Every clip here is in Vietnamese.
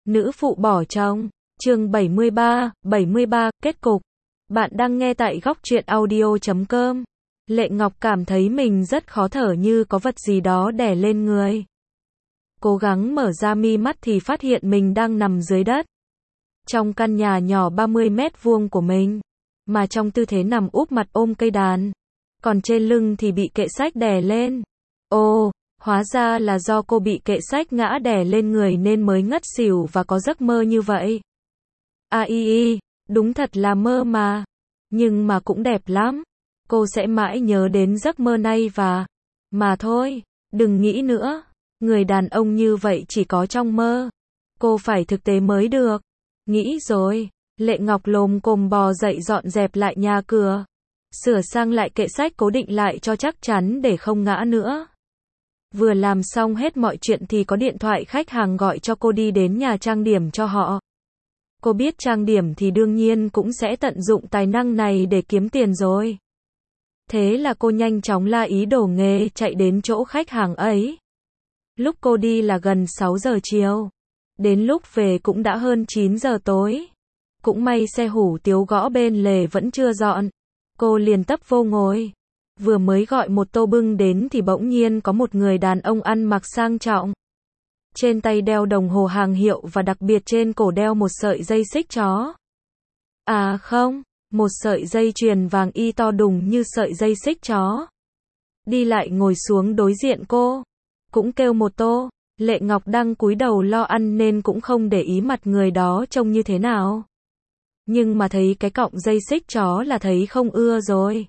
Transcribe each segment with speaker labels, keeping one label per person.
Speaker 1: Nữ phụ bỏ chồng. Chương 73, kết cục. Bạn đang nghe tại góc truyện audio.com. Lệ Ngọc cảm thấy mình rất khó thở, như có vật gì đó đè lên người. Cố gắng mở ra mi mắt thì phát hiện mình đang nằm dưới đất. Trong căn nhà nhỏ 30 mét vuông của mình. Mà trong tư thế nằm úp mặt ôm cây đàn. Còn trên lưng thì bị kệ sách đè lên. Ồ, hóa ra là do cô bị kệ sách ngã đè lên người nên mới ngất xỉu và có giấc mơ như vậy. Đúng thật là mơ mà. Nhưng mà cũng đẹp lắm. Cô sẽ mãi nhớ đến giấc mơ này mà thôi, đừng nghĩ nữa. Người đàn ông như vậy chỉ có trong mơ. Cô phải thực tế mới được. Nghĩ rồi, Lệ Ngọc lồm cồm bò dậy dọn dẹp lại nhà cửa. Sửa sang lại kệ sách cố định lại cho chắc chắn để không ngã nữa. Vừa làm xong hết mọi chuyện thì có điện thoại khách hàng gọi cho cô đi đến nhà trang điểm cho họ. Cô biết trang điểm thì đương nhiên cũng sẽ tận dụng tài năng này để kiếm tiền rồi. Thế là cô nhanh chóng la ý đồ nghề chạy đến chỗ khách hàng ấy. Lúc cô đi là gần 6 giờ chiều. Đến lúc về cũng đã hơn 9 giờ tối. Cũng may xe hủ tiếu gõ bên lề vẫn chưa dọn. Cô liền tấp vô ngồi. Vừa mới gọi một tô bưng đến thì bỗng nhiên có một người đàn ông ăn mặc sang trọng. Trên tay đeo đồng hồ hàng hiệu và đặc biệt trên cổ đeo một sợi dây xích chó. À không, một sợi dây chuyền vàng y to đùng như sợi dây xích chó. Đi lại ngồi xuống đối diện cô. Cũng kêu một tô. Lệ Ngọc đang cúi đầu lo ăn nên cũng không để ý mặt người đó trông như thế nào. Nhưng mà thấy cái cọng dây xích chó là thấy không ưa rồi.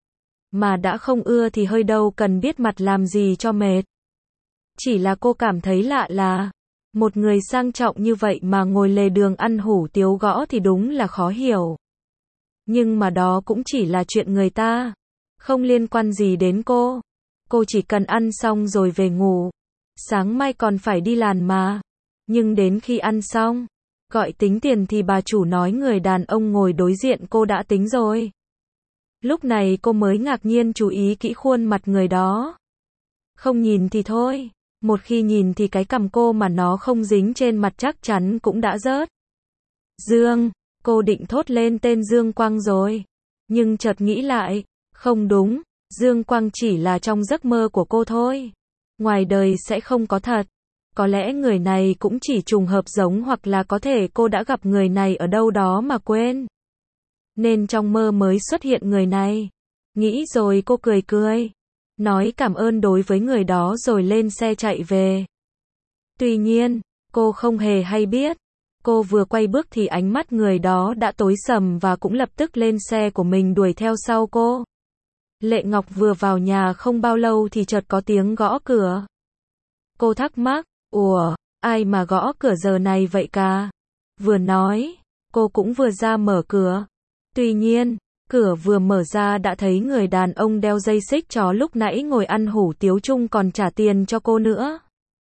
Speaker 1: Mà đã không ưa thì hơi đâu cần biết mặt làm gì cho mệt. Chỉ là cô cảm thấy lạ là một người sang trọng như vậy mà ngồi lề đường ăn hủ tiếu gõ thì đúng là khó hiểu. Nhưng mà đó cũng chỉ là chuyện người ta. Không liên quan gì đến cô. Cô chỉ cần ăn xong rồi về ngủ. Sáng mai còn phải đi làm mà. Nhưng đến khi ăn xong, gọi tính tiền thì bà chủ nói người đàn ông ngồi đối diện cô đã tính rồi. Lúc này cô mới ngạc nhiên chú ý kỹ khuôn mặt người đó. Không nhìn thì thôi. Một khi nhìn thì cái cằm cô mà nó không dính trên mặt chắc chắn cũng đã rớt. Dương, cô định thốt lên tên Dương Quang rồi. Nhưng chợt nghĩ lại, không đúng, Dương Quang chỉ là trong giấc mơ của cô thôi. Ngoài đời sẽ không có thật. Có lẽ người này cũng chỉ trùng hợp giống hoặc là có thể cô đã gặp người này ở đâu đó mà quên. Nên trong mơ mới xuất hiện người này. Nghĩ rồi cô cười cười. Nói cảm ơn đối với người đó rồi lên xe chạy về. Tuy nhiên, cô không hề hay biết. Cô vừa quay bước thì ánh mắt người đó đã tối sầm và cũng lập tức lên xe của mình đuổi theo sau cô. Lệ Ngọc vừa vào nhà không bao lâu thì chợt có tiếng gõ cửa. Cô thắc mắc, ủa, ai mà gõ cửa giờ này vậy cả? Vừa nói, cô cũng vừa ra mở cửa. Tuy nhiên, cửa vừa mở ra đã thấy người đàn ông đeo dây xích chó lúc nãy ngồi ăn hủ tiếu chung còn trả tiền cho cô nữa.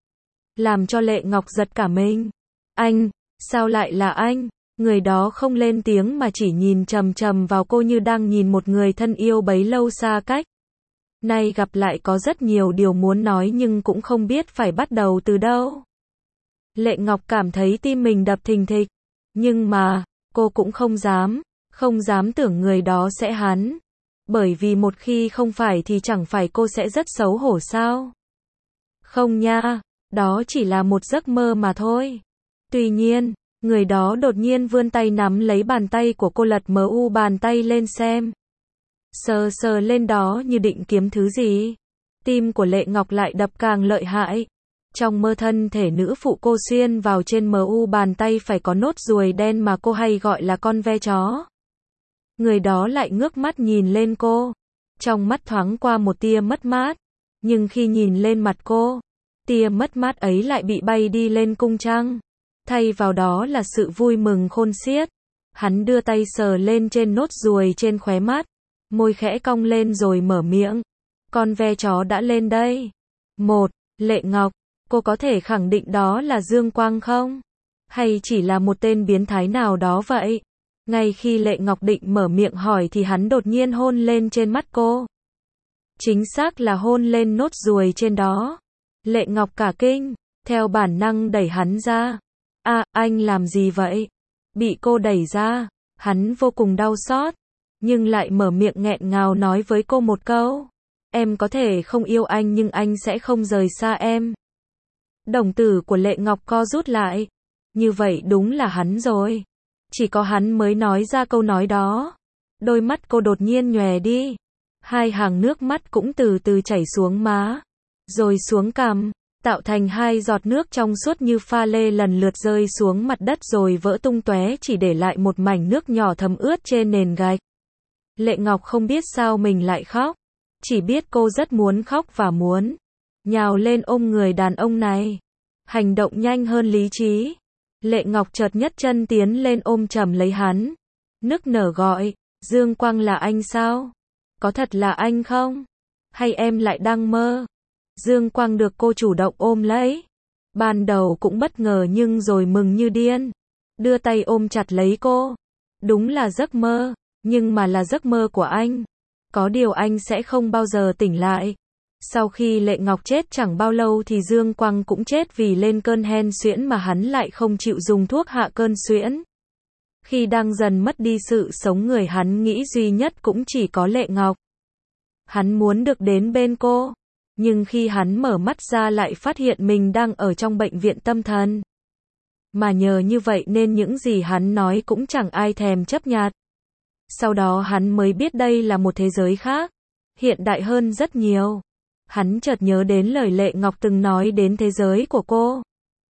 Speaker 1: Làm cho Lệ Ngọc giật cả mình. Anh, sao lại là anh? Người đó không lên tiếng mà chỉ nhìn chằm chằm vào cô như đang nhìn một người thân yêu bấy lâu xa cách. Nay gặp lại có rất nhiều điều muốn nói nhưng cũng không biết phải bắt đầu từ đâu. Lệ Ngọc cảm thấy tim mình đập thình thịch. Nhưng mà, cô cũng không dám tưởng người đó sẽ hắn. Bởi vì một khi không phải thì chẳng phải cô sẽ rất xấu hổ sao? Không nha, đó chỉ là một giấc mơ mà thôi. Tuy nhiên, người đó đột nhiên vươn tay nắm lấy bàn tay của cô lật bàn tay lên xem. Sờ lên đó như định kiếm thứ gì. Tim của Lệ Ngọc lại đập càng lợi hại. Trong mơ thân thể nữ phụ cô xuyên vào trên bàn tay phải có nốt ruồi đen mà cô hay gọi là con ve chó. Người đó lại ngước mắt nhìn lên cô. Trong mắt thoáng qua một tia mất mát. Nhưng khi nhìn lên mặt cô, tia mất mát ấy lại bị bay đi lên cung trăng. Thay vào đó là sự vui mừng khôn xiết. Hắn đưa tay sờ lên trên nốt ruồi trên khóe mắt. Môi khẽ cong lên rồi mở miệng. Con ve chó đã lên đây. Lệ Ngọc, cô có thể khẳng định đó là Dương Quang không? Hay chỉ là một tên biến thái nào đó vậy? Ngay khi Lệ Ngọc định mở miệng hỏi thì hắn đột nhiên hôn lên trên mắt cô. Chính xác là hôn lên nốt ruồi trên đó. Lệ Ngọc cả kinh, theo bản năng đẩy hắn ra. Anh làm gì vậy? Bị cô đẩy ra, hắn vô cùng đau xót, nhưng lại mở miệng nghẹn ngào nói với cô một câu. Em có thể không yêu anh nhưng anh sẽ không rời xa em. Đồng tử của Lệ Ngọc co rút lại. Như vậy đúng là hắn rồi. Chỉ có hắn mới nói ra câu nói đó. Đôi mắt cô đột nhiên nhòe đi. Hai hàng nước mắt cũng từ từ chảy xuống má, rồi xuống cằm, tạo thành hai giọt nước trong suốt như pha lê lần lượt rơi xuống mặt đất rồi vỡ tung tóe chỉ để lại một mảnh nước nhỏ thấm ướt trên nền gạch. Lệ Ngọc không biết sao mình lại khóc. Chỉ biết cô rất muốn khóc và muốn nhào lên ôm người đàn ông này. Hành động nhanh hơn lý trí. Lệ Ngọc chợt nhấc chân tiến lên ôm chầm lấy hắn. Nức nở gọi, Dương Quang là anh sao? Có thật là anh không? Hay em lại đang mơ? Dương Quang được cô chủ động ôm lấy. Ban đầu cũng bất ngờ nhưng rồi mừng như điên. Đưa tay ôm chặt lấy cô. Đúng là giấc mơ, nhưng mà là giấc mơ của anh. Có điều anh sẽ không bao giờ tỉnh lại. Sau khi Lệ Ngọc chết chẳng bao lâu thì Dương Quang cũng chết vì lên cơn hen suyễn mà hắn lại không chịu dùng thuốc hạ cơn suyễn. Khi đang dần mất đi sự sống người hắn nghĩ duy nhất cũng chỉ có Lệ Ngọc. Hắn muốn được đến bên cô. Nhưng khi hắn mở mắt ra lại phát hiện mình đang ở trong bệnh viện tâm thần. Mà nhờ như vậy nên những gì hắn nói cũng chẳng ai thèm chấp nhặt. Sau đó hắn mới biết đây là một thế giới khác, hiện đại hơn rất nhiều. Hắn chợt nhớ đến lời Lệ Ngọc từng nói đến thế giới của cô.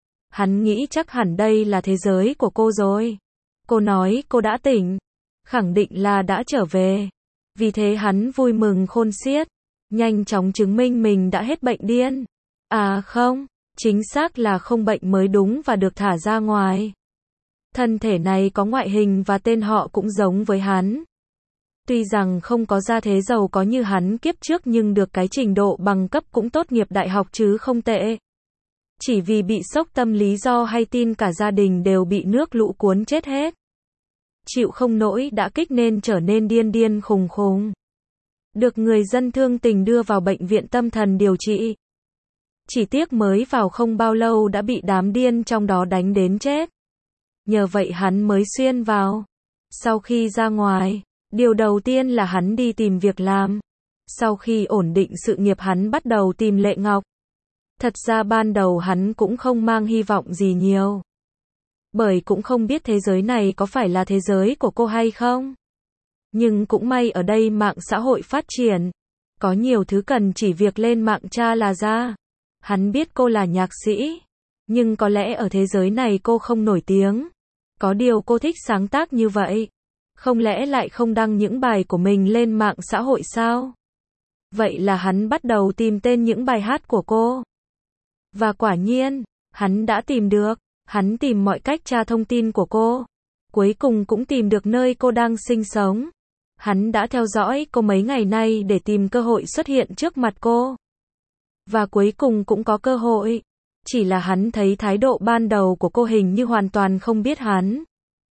Speaker 1: Hắn nghĩ chắc hẳn đây là thế giới của cô rồi. Cô nói cô đã tỉnh, khẳng định là đã trở về. Vì thế hắn vui mừng khôn xiết, nhanh chóng chứng minh mình đã hết bệnh điên. À không, chính xác là không bệnh mới đúng và được thả ra ngoài. Thân thể này có ngoại hình và tên họ cũng giống với hắn. Tuy rằng không có gia thế giàu có như hắn kiếp trước nhưng được cái trình độ bằng cấp cũng tốt nghiệp đại học chứ không tệ. Chỉ vì bị sốc tâm lý do hay tin cả gia đình đều bị nước lũ cuốn chết hết. Chịu không nổi đã kích nên trở nên điên điên khùng khùng. Được người dân thương tình đưa vào bệnh viện tâm thần điều trị. Chỉ tiếc mới vào không bao lâu đã bị đám điên trong đó đánh đến chết. Nhờ vậy hắn mới xuyên vào. Sau khi ra ngoài, điều đầu tiên là hắn đi tìm việc làm. Sau khi ổn định sự nghiệp hắn bắt đầu tìm Lệ Ngọc. Thật ra ban đầu hắn cũng không mang hy vọng gì nhiều. Bởi cũng không biết thế giới này có phải là thế giới của cô hay không. Nhưng cũng may ở đây mạng xã hội phát triển. Có nhiều thứ cần chỉ việc lên mạng tra là ra. Hắn biết cô là nhạc sĩ. Nhưng có lẽ ở thế giới này cô không nổi tiếng. Có điều cô thích sáng tác như vậy. Không lẽ lại không đăng những bài của mình lên mạng xã hội sao? Vậy là hắn bắt đầu tìm tên những bài hát của cô. Và quả nhiên, hắn đã tìm được. Hắn tìm mọi cách tra thông tin của cô. Cuối cùng cũng tìm được nơi cô đang sinh sống. Hắn đã theo dõi cô mấy ngày nay để tìm cơ hội xuất hiện trước mặt cô. Và cuối cùng cũng có cơ hội. Chỉ là hắn thấy thái độ ban đầu của cô hình như hoàn toàn không biết hắn.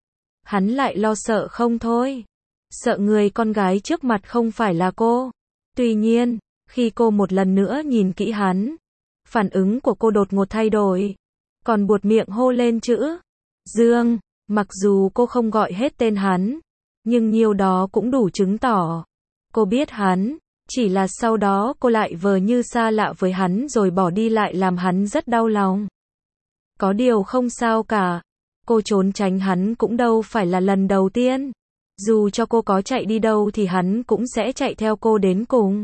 Speaker 1: Hắn lại lo sợ không thôi. Sợ người con gái trước mặt không phải là cô. Tuy nhiên, khi cô một lần nữa nhìn kỹ hắn, phản ứng của cô đột ngột thay đổi. Còn buột miệng hô lên chữ Dương. Mặc dù cô không gọi hết tên hắn, nhưng nhiều đó cũng đủ chứng tỏ cô biết hắn. Chỉ là sau đó cô lại vờ như xa lạ với hắn rồi bỏ đi lại làm hắn rất đau lòng. Có điều không sao cả. Cô trốn tránh hắn cũng đâu phải là lần đầu tiên. Dù cho cô có chạy đi đâu thì hắn cũng sẽ chạy theo cô đến cùng.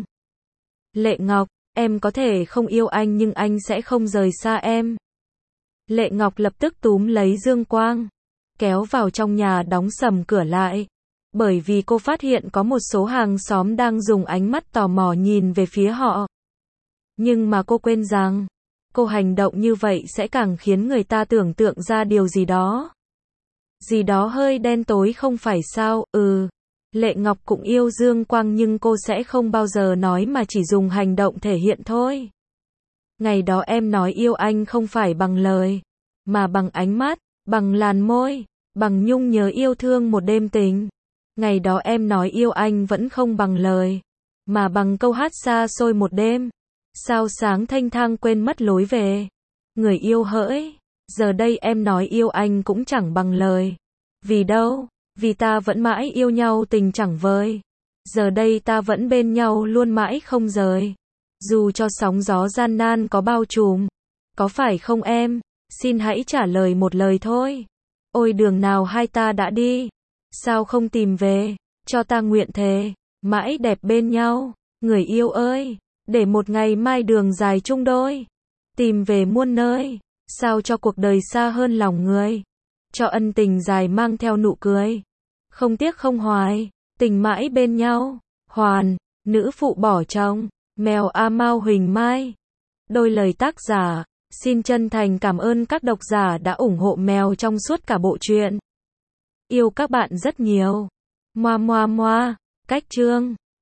Speaker 1: Lệ Ngọc, em có thể không yêu anh nhưng anh sẽ không rời xa em. Lệ Ngọc lập tức túm lấy Dương Quang, kéo vào trong nhà đóng sầm cửa lại. Bởi vì cô phát hiện có một số hàng xóm đang dùng ánh mắt tò mò nhìn về phía họ. Nhưng mà cô quên rằng, cô hành động như vậy sẽ càng khiến người ta tưởng tượng ra điều gì đó. Gì đó hơi đen tối không phải sao? Lệ Ngọc cũng yêu Dương Quang nhưng cô sẽ không bao giờ nói mà chỉ dùng hành động thể hiện thôi. Ngày đó em nói yêu anh không phải bằng lời, mà bằng ánh mắt, bằng làn môi, bằng nhung nhớ yêu thương một đêm tình. Ngày đó em nói yêu anh vẫn không bằng lời, mà bằng câu hát xa xôi một đêm. Sao sáng thanh thang quên mất lối về. Người yêu hỡi, Giờ đây em nói yêu anh cũng chẳng bằng lời. Vì đâu? Vì ta vẫn mãi yêu nhau tình chẳng vơi. Giờ đây ta vẫn bên nhau luôn mãi không rời. Dù cho sóng gió gian nan có bao trùm. Có phải không em? Xin hãy trả lời một lời thôi. Ôi đường nào hai ta đã đi? Sao không tìm về? Cho ta nguyện thề, mãi đẹp bên nhau. Người yêu ơi, để một ngày mai đường dài chung đôi. Tìm về muôn nơi, sao cho cuộc đời xa hơn lòng người. Cho ân tình dài mang theo nụ cười. Không tiếc không hoài, tình mãi bên nhau. Hoàn, nữ phụ bỏ chồng, mèo A Mao Huỳnh Mai. Đôi lời tác giả. Xin chân thành cảm ơn các độc giả đã ủng hộ mèo trong suốt cả bộ truyện. Yêu các bạn rất nhiều. Moa moa moa, cách chương.